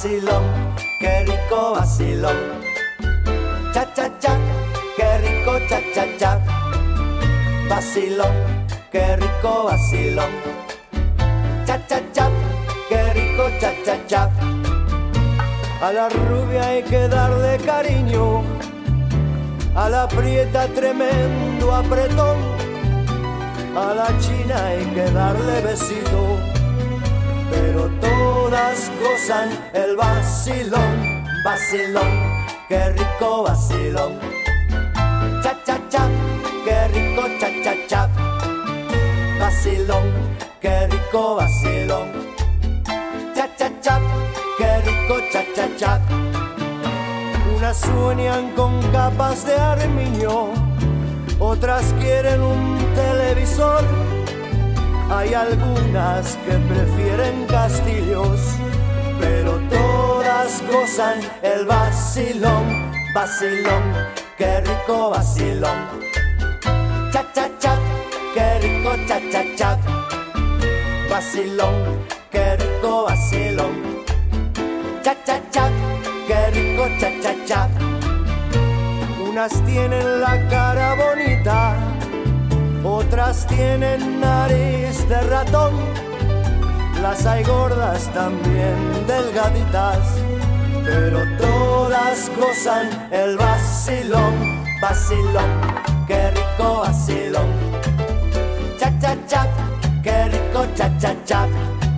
vacilón, qué rico vacilón. Cha cha cha, qué rico cha cha cha. Vacilón, qué rico vacilón. Cha cha cha, qué rico cha cha cha. A la rubia hay que darle cariño, a la prieta tremendo apretón, a la china hay que darle besito, pero todas gozan el vacilón, vacilón, qué rico vacilón. Cha cha cha, qué rico cha cha cha. Vacilón, qué rico vacilón. Cha cha cha, qué rico cha cha cha. Unas sueñan con capas de armiño, otras quieren un televisor. Hay algunas que prefieren castillos, pero todas gozan el vacilón, vacilón, qué rico vacilón. Cha cha cha, qué rico cha cha cha. Vacilón, qué rico vacilón. Cha cha cha, qué rico cha cha cha. Unas tienen la cara bonita, otras tienen nariz de ratón. Las hay gordas también delgaditas, pero todas gozan el vacilón, vacilón, qué rico vacilón. Cha cha cha, qué rico cha cha cha.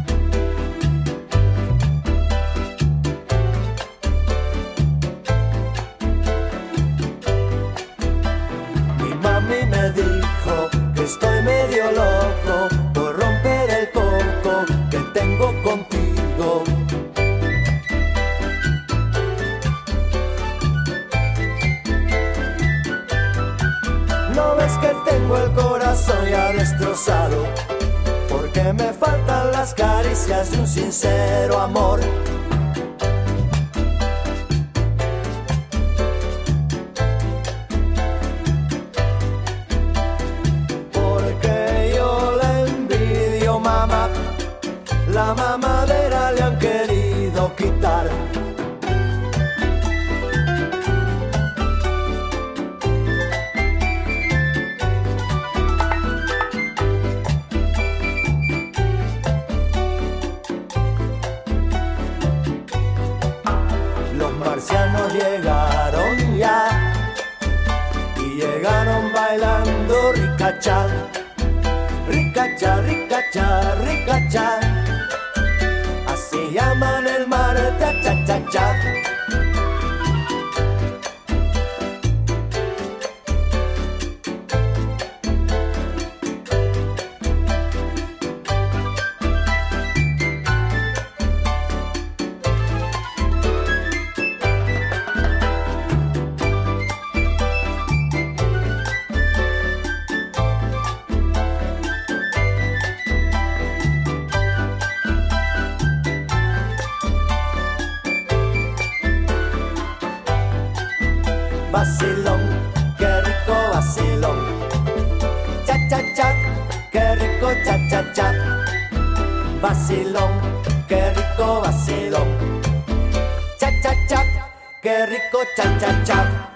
Mami me dijo que estoy medio loco por romper el coco que tengo contigo. ¿No ves que tengo el corazón ya destrozado? Porque me faltan las caricias de un sincero amor. La mamadera le han querido quitar. Los marcianos llegaron ya y llegaron bailando ricacha, ricacha, ricacha, ricacha. Así llaman el mar, cha cha cha cha. Vacilón, qué rico vacilón. Cha cha cha, qué rico cha cha cha. Vacilón, qué rico vacilón. Cha cha cha, qué rico cha cha cha.